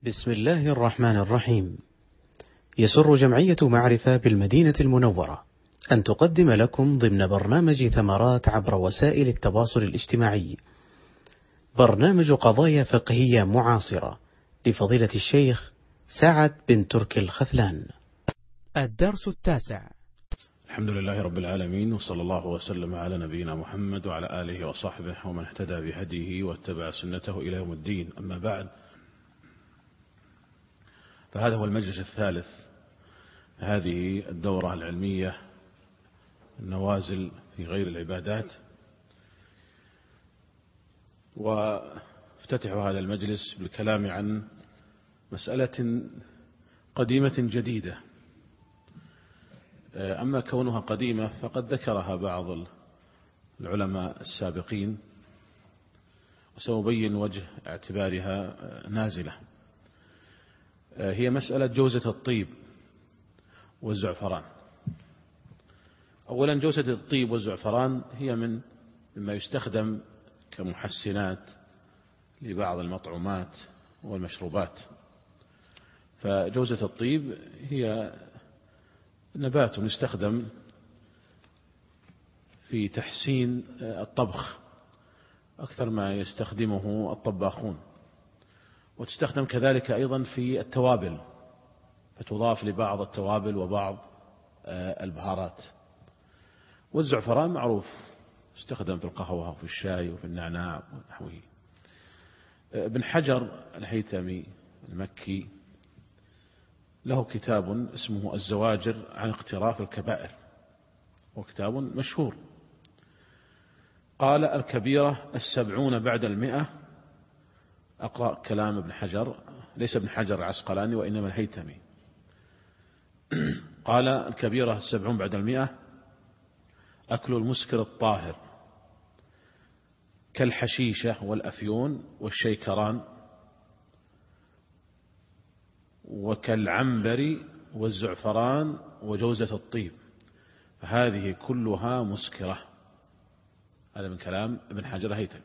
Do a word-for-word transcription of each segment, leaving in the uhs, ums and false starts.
بسم الله الرحمن الرحيم. يسر جمعية معرفة بالمدينة المنورة أن تقدم لكم ضمن برنامج ثمرات عبر وسائل التواصل الاجتماعي برنامج قضايا فقهية معاصرة لفضيلة الشيخ سعد بن تركي الخذلان. الدرس التاسع. الحمد لله رب العالمين، وصلى الله وسلم على نبينا محمد وعلى آله وصحبه ومن اهتدى بهديه واتبع سنته إلى يوم الدين. أما بعد، فهذا هو المجلس الثالث هذه الدورة العلمية النوازل في غير العبادات، وافتتح هذا المجلس بالكلام عن مسألة قديمة جديدة. أما كونها قديمة فقد ذكرها بعض العلماء السابقين، وسأبين وجه اعتبارها نازلة. هي مسألة جوزة الطيب والزعفران. أولا، جوزة الطيب والزعفران هي من مما يستخدم كمحسنات لبعض المطعومات والمشروبات. فجوزة الطيب هي نبات يستخدم في تحسين الطبخ أكثر ما يستخدمه الطباخون، وتستخدم كذلك أيضا في التوابل، فتضاف لبعض التوابل وبعض البهارات. والزعفران معروف يستخدم في القهوة وفي الشاي وفي النعناع ونحوه. ابن حجر الهيثمي المكي له كتاب اسمه الزواجر عن اقتراف الكبائر، وكتاب مشهور. قال: الكبيرة السبعون بعد المئة. أقرأ كلام ابن حجر، ليس ابن حجر العسقلاني وإنما الهيثمي. قال: الكبيرة السبعون بعد المئة: أكل المسكر الطاهر كالحشيشة والأفيون والشيكران وكالعنبر والزعفران وجوزة الطيب، فهذه كلها مسكرة. هذا من كلام ابن حجر الهيثمي.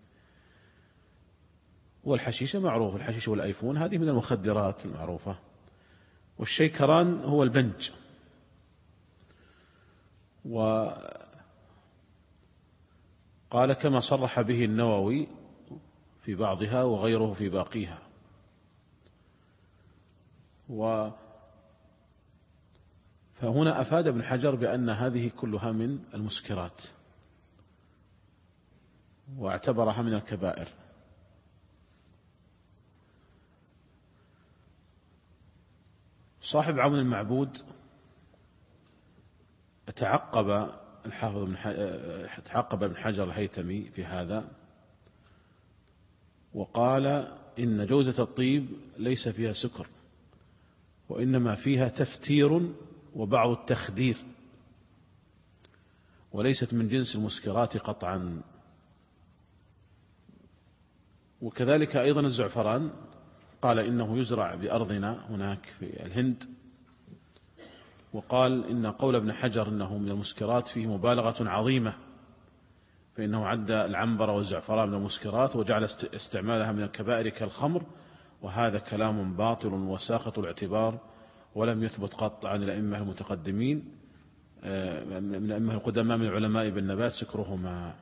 والحشيشة معروف، الحشيش والأيفون هذه من المخدرات المعروفة. والشيكران هو البنج. وقال كما صرح به النووي في بعضها وغيره في باقيها. و فهنا أفاد ابن حجر بأن هذه كلها من المسكرات، واعتبرها من الكبائر. صاحب عون المعبود تعقب الحافظ ابن تعقب ابن حجر الهيثمي في هذا، وقال: إن جوزة الطيب ليس فيها سكر، وإنما فيها تفتير وبعض التخدير، وليست من جنس المسكرات قطعا. وكذلك أيضا الزعفران، قال إنه يزرع بأرضنا هناك في الهند. وقال إن قول ابن حجر إنه من المسكرات فيه مبالغة عظيمة، فإنه عد العنبر والزعفران من المسكرات وجعل استعمالها من الكبائر كالخمر، وهذا كلام باطل وساقط الاعتبار، ولم يثبت قط عن الأئمة المتقدمين من الأئمة القدماء من العلماء بالنبات سكرهما.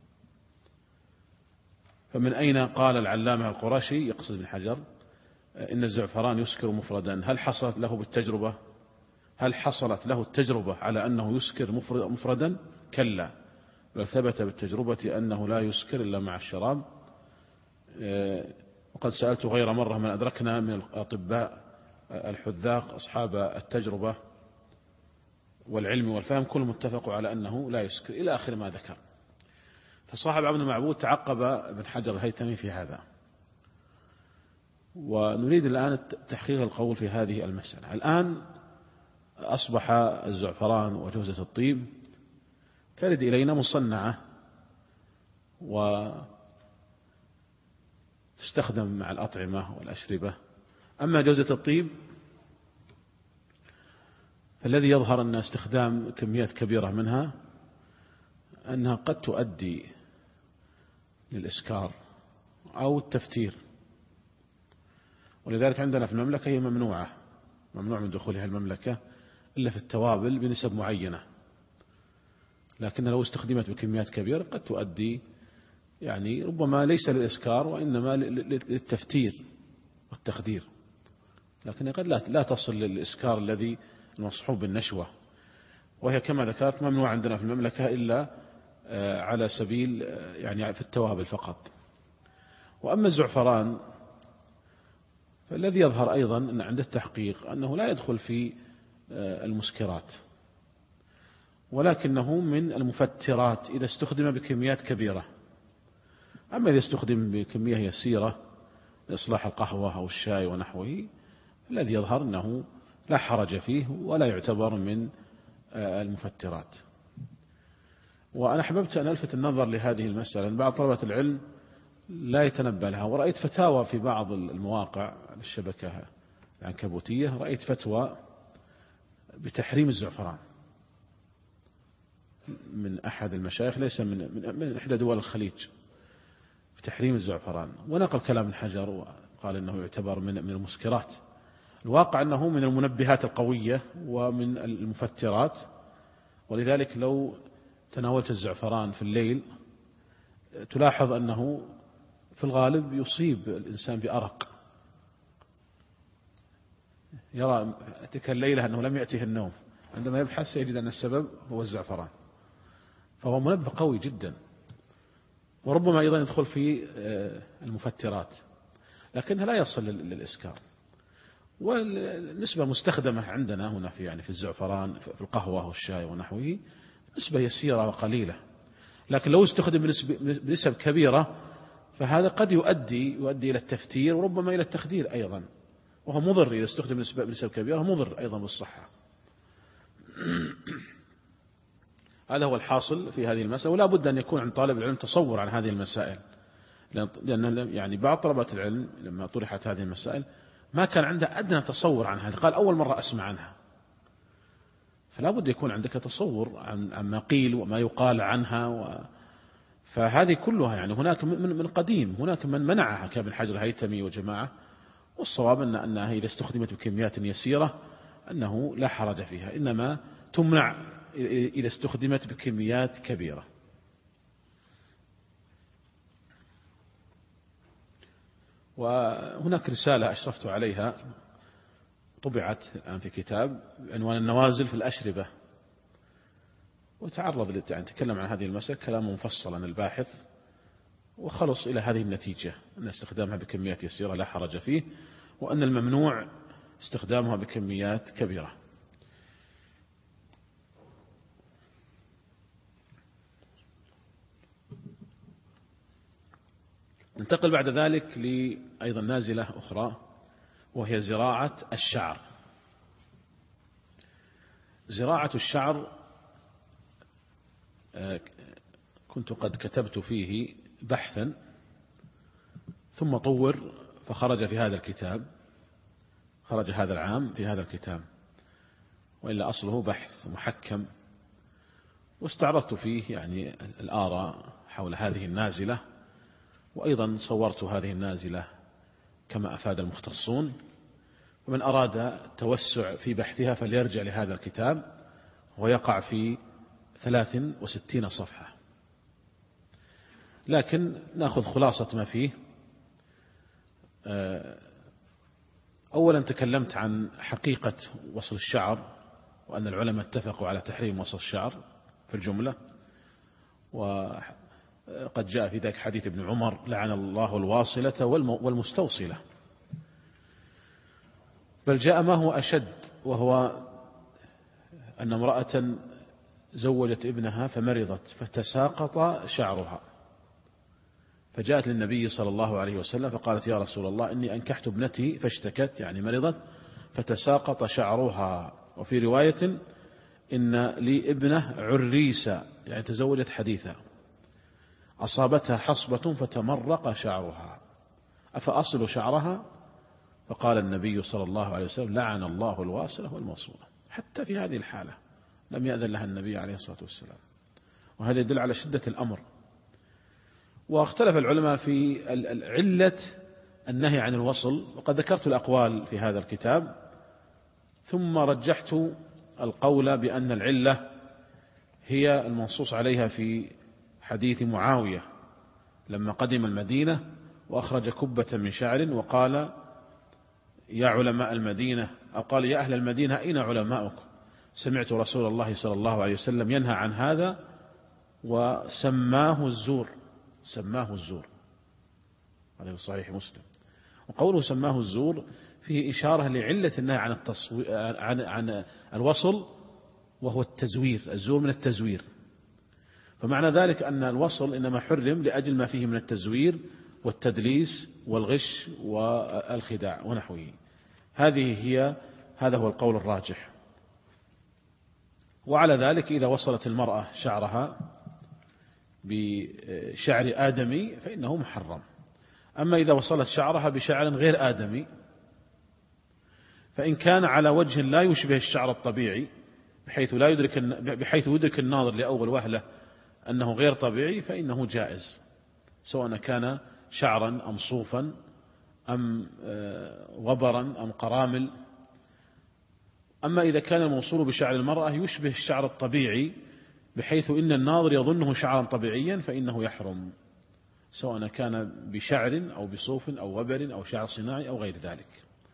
فمن أين قال العلامة القرشي، يقصد ابن حجر، إن الزعفران يسكر مفردا؟ هل حصلت له بالتجربة؟ هل حصلت له التجربة على أنه يسكر مفردا؟ كلا، بل ثبت بالتجربة أنه لا يسكر إلا مع الشراب. وقد سألت غير مرة من أدركنا من الأطباء الحذاق أصحاب التجربة والعلم والفهم، كلهم اتفقوا على أنه لا يسكر، إلى آخر ما ذكر. فصاحب عون المعبود تعقب ابن حجر الهيثمي في هذا. ونريد الآن تحقيق القول في هذه المسألة. الآن أصبح الزعفران وجوزة الطيب ترد إلينا مصنعة وتستخدم مع الأطعمة والأشربة. أما جوزة الطيب فالذي يظهر أن استخدام كميات كبيرة منها أنها قد تؤدي للإسكار أو التفتير. ولذلك عندنا في المملكة هي ممنوعة، ممنوع من دخولها المملكة إلا في التوابل بنسب معينة، لكن لو استخدمت بكميات كبيرة قد تؤدي يعني ربما ليس للإسكار وإنما للتفتير والتخدير، لكن قد لا تصل للإسكار الذي المصحوب بالنشوة، وهي كما ذكرت ممنوع عندنا في المملكة إلا على سبيل يعني في التوابل فقط. وأما الزعفران فالذي يظهر أيضا أن عند التحقيق أنه لا يدخل في المسكرات، ولكنه من المفترات إذا استخدم بكميات كبيرة. أما إذا استخدم بكمية يسيرة لإصلاح القهوة أو الشاي ونحوه الذي يظهر أنه لا حرج فيه ولا يعتبر من المفترات. وأنا حببت أن ألفت النظر لهذه المسألة، بعض طلبة العلم لا يتنبه لها، ورأيت فتاوى في بعض المواقع الشبكة العنكبوتية، رأيت فتوى بتحريم الزعفران من أحد المشايخ ليس من من, من إحدى دول الخليج بتحريم الزعفران، ونقل كلام ابن حجر وقال إنه يعتبر من من المسكرات. الواقع أنه من المنبهات القوية ومن المفترات، ولذلك لو تناولت الزعفران في الليل تلاحظ أنه في الغالب يصيب الإنسان بأرق، يرى تلك الليلة أنه لم يأته النوم، عندما يبحث سيجد أن السبب هو الزعفران، فهو منبه قوي جدا، وربما أيضا يدخل في المفترات لكنها لا يصل للإسكار. والنسبة مستخدمة عندنا هنا في يعني في الزعفران في القهوة والشاي ونحوه نسبة يسيرة وقليلة، لكن لو استخدم بنسب كبيرة فهذا قد يؤدي يؤدي إلى التفتير وربما إلى التخدير أيضا، وهو مضر إذا استخدم بنسب كبيرة، مضر أيضا بالصحة. هذا هو الحاصل في هذه المسألة، ولا بد أن يكون عند طالب العلم تصور عن هذه المسائل، لأن يعني بعض طلبة العلم لما طرحت هذه المسائل ما كان عنده أدنى تصور عن هذا، قال أول مرة أسمع عنها، فلا بد يكون عندك تصور عن عما قيل وما يقال عنها و... فهذه كلها يعني هناك من, من قديم هناك من منعها كابن حجر الهيثمي وجماعة، والصواب أن أنها إذا استخدمت بكميات يسيرة أنه لا حرج فيها، إنما تمنع إذا استخدمت بكميات كبيرة. وهناك رسالة أشرفت عليها طبعت الآن في كتاب عنوان النوازل في الأشربة، وتعرض يعني تكلم عن هذه المسألة كلام مفصلا الباحث، وخلص إلى هذه النتيجة أن استخدامها بكميات يسيرة لا حرج فيه، وأن الممنوع استخدامها بكميات كبيرة. ننتقل بعد ذلك لأيضا نازلة أخرى وهي زراعة الشعر. زراعة الشعر كنت قد كتبت فيه بحثا ثم طور فخرج في هذا الكتاب، خرج هذا العام في هذا الكتاب، وإلا أصله بحث محكم، واستعرضت فيه يعني الآراء حول هذه النازلة، وأيضا صورت هذه النازلة كما أفاد المختصون، ومن أراد التوسع في بحثها فليرجع لهذا الكتاب ويقع في ثلاث وستين صفحة، لكن نأخذ خلاصة ما فيه. أولا تكلمت عن حقيقة وصل الشعر، وأن العلماء اتفقوا على تحريم وصل الشعر في الجملة، وقد جاء في ذلك حديث ابن عمر لعن الله الواصلة والمستوصلة، بل جاء ما هو أشد، وهو أن امرأة زوجت ابنها فمرضت فتساقط شعرها، فجاءت للنبي صلى الله عليه وسلم فقالت يا رسول الله إني أنكحت ابنتي فاشتكت يعني مرضت فتساقط شعرها، وفي رواية إن لي ابنة عريسة يعني تزوجت حديثا أصابتها حصبة فتمرق شعرها أفأصل شعرها؟ فقال النبي صلى الله عليه وسلم لعن الله الواصلة والموصولة. حتى في هذه الحالة لم يأذن لها النبي عليه الصلاة والسلام، وهذا يدل على شدة الأمر. واختلف العلماء في علة النهي عن الوصل، وقد ذكرت الأقوال في هذا الكتاب، ثم رجحت القول بأن العلة هي المنصوص عليها في حديث معاوية لما قدم المدينة وأخرج كبة من شعر وقال يا علماء المدينة، أو قال يا أهل المدينة أين علماؤكم؟ سمعت رسول الله صلى الله عليه وسلم ينهى عن هذا وسماه الزور، سماه الزور، هذا في صحيح مسلم. وقوله سماه الزور فيه إشارة لعلة النهي عن التصوير عن عن الوصل، وهو التزوير، الزور من التزوير، فمعنى ذلك أن الوصل إنما حرم لأجل ما فيه من التزوير والتدليس والغش والخداع ونحوه. هذه هي هذا هو القول الراجح. وعلى ذلك إذا وصلت المرأة شعرها بشعر آدمي فإنه محرم. أما إذا وصلت شعرها بشعر غير آدمي، فإن كان على وجه لا يشبه الشعر الطبيعي بحيث لا يدرك بحيث يدرك الناظر لأول وهلة أنه غير طبيعي فإنه جائز، سواء كان شعرا أم صوفا أم وبرا أم قرامل. أما إذا كان الموصول بشعر المرأة يشبه الشعر الطبيعي بحيث إن الناظر يظنه شعرا طبيعيا فإنه يحرم، سواء كان بشعر أو بصوف أو وبر أو شعر صناعي أو غير ذلك.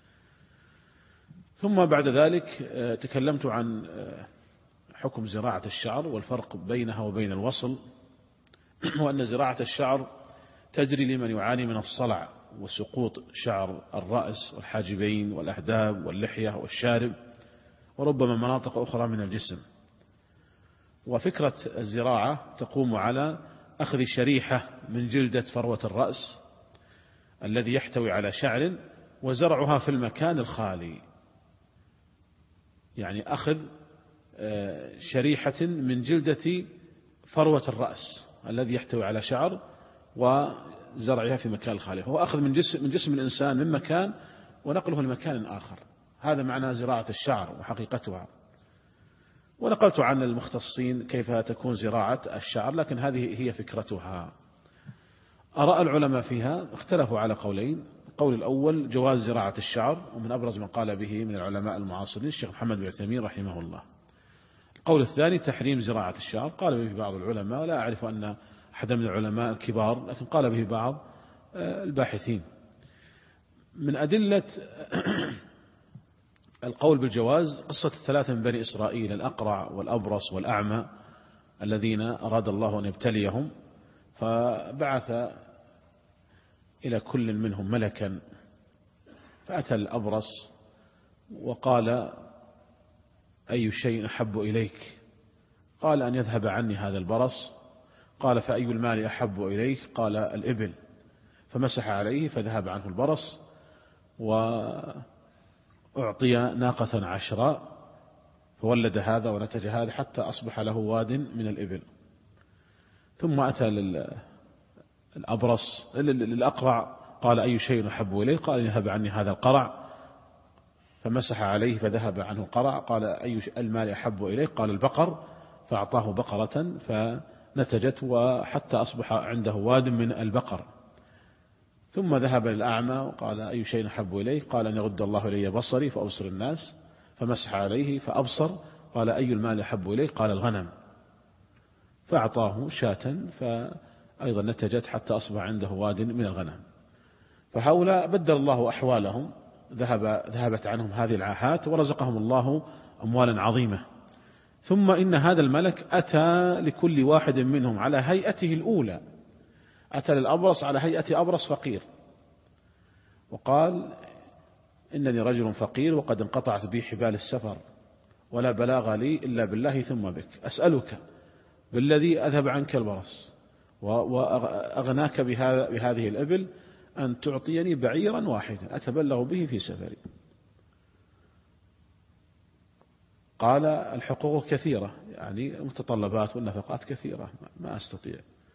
ثم بعد ذلك تكلمت عن حكم زراعة الشعر والفرق بينها وبين الوصل، وأن زراعة الشعر تجري لمن يعاني من الصلع وسقوط شعر الرأس والحاجبين والأهداب واللحية والشارب وربما مناطق أخرى من الجسم. وفكرة الزراعة تقوم على أخذ شريحة من جلدة فروة الرأس الذي يحتوي على شعر وزرعها في المكان الخالي، يعني أخذ شريحة من جلدة فروة الرأس الذي يحتوي على شعر وزرعها في مكان الخالي، هو أخذ من جسم, من جسم الإنسان من مكان ونقله لمكان آخر. هذا معنى زراعة الشعر وحقيقتها. ونقلت عن المختصين كيف تكون زراعة الشعر، لكن هذه هي فكرتها. أراء العلماء فيها اختلفوا على قولين. القول الأول جواز زراعة الشعر، ومن أبرز من قال به من العلماء المعاصرين الشيخ محمد بن عثيمين رحمه الله. القول الثاني تحريم زراعة الشعر، قال به بعض العلماء، ولا أعرف أن أحد من العلماء الكبار، لكن قال به بعض الباحثين. من أدلة القول بالجواز قصة الثلاثة من بني إسرائيل، الأقرع والأبرص والأعمى، الذين أراد الله أن يبتليهم، فبعث إلى كل منهم ملكا، فأتى الأبرص وقال أي شيء أحب إليك؟ قال أن يذهب عني هذا البرص. قال فأي المال أحب إليك؟ قال الإبل. فمسح عليه فذهب عنه البرص، وأعطي ناقة عشراء فولد هذا ونتج هذا حتى أصبح له واد من الإبل. ثم أتى للأبرص للأقرع قال أي شيء أحب إليه؟ قال يذهب عني هذا القرع. فمسح عليه فذهب عنه القرع. قال أي المال أحب إليه؟ قال البقر. فأعطاه بقرة فنتجت وحتى أصبح عنده واد من البقر. ثم ذهب للأعمى وقال أي شيء أحب إليه؟ قال أن يرد الله إلي بصري فأبصر الناس. فمسح عليه فأبصر. قال أي المال أحب إليه؟ قال الغنم. فأعطاه شاة فأيضا نتجت حتى أصبح عنده واد من الغنم. فهؤلاء بدل الله أحوالهم، ذهب ذهبت عنهم هذه العاهات ورزقهم الله أموالا عظيمة. ثم إن هذا الملك أتى لكل واحد منهم على هيئته الأولى. أتى للأبرص على هيئة أبرص فقير وقال إنني رجل فقير وقد انقطعت بي حبال السفر ولا بلاغ لي إلا بالله ثم بك، أسألك بالذي أذهب عنك البرص وأغناك بهذه الإبل أن تعطيني بعيرا واحدا أتبلغ به في سفري. قال الحقوق كثيرة، يعني المتطلبات والنفقات كثيرة ما أستطيع.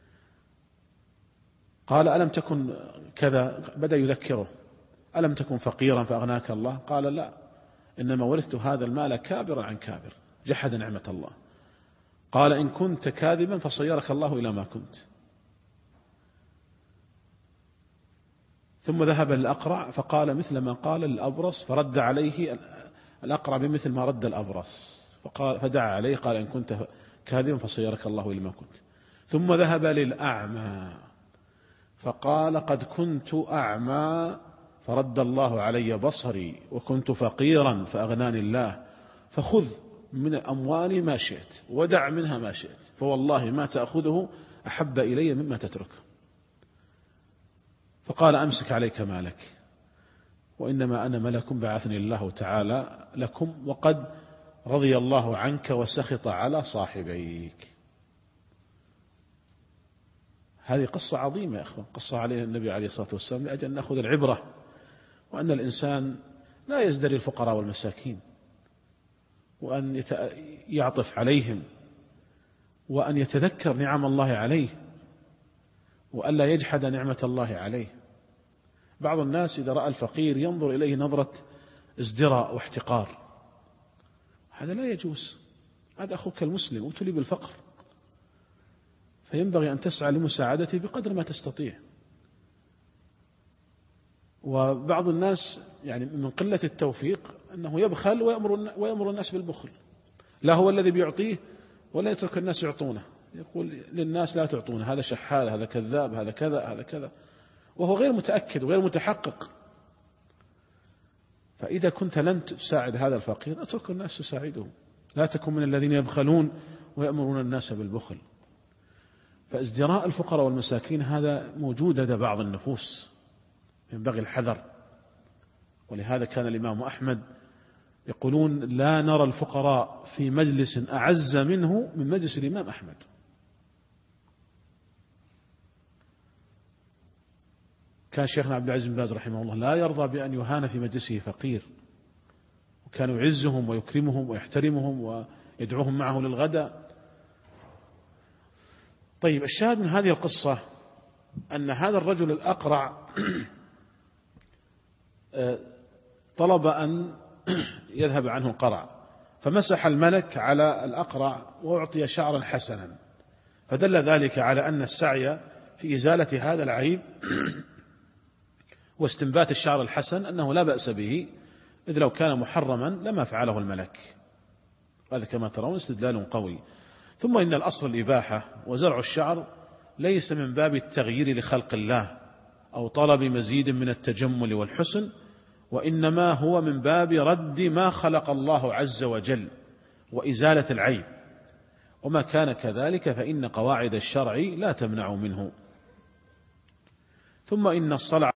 قال ألم تكن كذا؟ بدأ يذكره ألم تكن فقيرا فأغناك الله؟ قال لا، إنما ورثت هذا المال كابرا عن كابر، جحد نعمة الله. قال إن كنت كاذبا فصيرك الله إلى ما كنت. ثم ذهب للأقرع فقال مثل ما قال الأبرص، فرد عليه الأقرع بمثل ما رد الأبرص، فقال فدعا عليه قال إن كنت كاذبا فصيرك الله إلى ما كنت. ثم ذهب للأعمى فقال قد كنت أعمى فرد الله علي بصري، وكنت فقيرا فأغناني الله، فخذ من أموالي ما شئت ودع منها ما شئت، فوالله ما تأخذه أحب إلي مما تترك. فقال أمسك عليك مالك، وإنما أنا ملك بعثني الله تعالى لكم، وقد رضي الله عنك وسخط على صاحبيك. هذه قصة عظيمة يا أخوان، قصة عليها النبي عليه الصلاة والسلام لأجل أن نأخذ العبرة، وأن الإنسان لا يزدري الفقراء والمساكين، وأن يعطف عليهم، وأن يتذكر نعم الله عليه، وأن لا يجحد نعمة الله عليه. بعض الناس إذا رأى الفقير ينظر إليه نظرة ازدراء واحتقار، هذا لا يجوز. هذا أخوك المسلم ابتلي بالفقر، فينبغي أن تسعى لمساعدته بقدر ما تستطيع. وبعض الناس يعني من قلة التوفيق أنه يبخل ويأمر ويأمر الناس بالبخل، لا هو الذي بيعطيه ولا يترك الناس يعطونه، يقول للناس لا تعطونه، هذا شحال، هذا كذاب، هذا كذا، هذا كذا، وهو غير متأكد وغير متحقق. فإذا كنت لن تساعد هذا الفقير اترك الناس تساعده، لا تكن من الذين يبخلون ويأمرون الناس بالبخل. فازدراء الفقراء والمساكين هذا موجود لدى بعض النفوس، ينبغي الحذر. ولهذا كان الإمام أحمد يقولون لا نرى الفقراء في مجلس أعز منه من مجلس الإمام أحمد. كان شيخنا عبد العزيز بن باز رحمه الله لا يرضى بأن يهان في مجلسه فقير، وكان يعزهم ويكرمهم ويحترمهم ويدعوهم معه للغداء. طيب، الشاهد من هذه القصة أن هذا الرجل الأقرع طلب أن يذهب عنه القرع، فمسح الملك على الأقرع وأعطي شعرا حسنا، فدل ذلك على أن السعي في إزالة هذا العيب واستنبات الشعر الحسن أنه لا بأس به، إذ لو كان محرما لما فعله الملك. هذا كما ترون استدلال قوي. ثم إن الأصل الإباحة، وزرع الشعر ليس من باب التغيير لخلق الله أو طلب مزيد من التجمل والحسن، وإنما هو من باب رد ما خلق الله عز وجل وإزالة العيب، وما كان كذلك فإن قواعد الشرع لا تمنع منه. ثم إن الصلع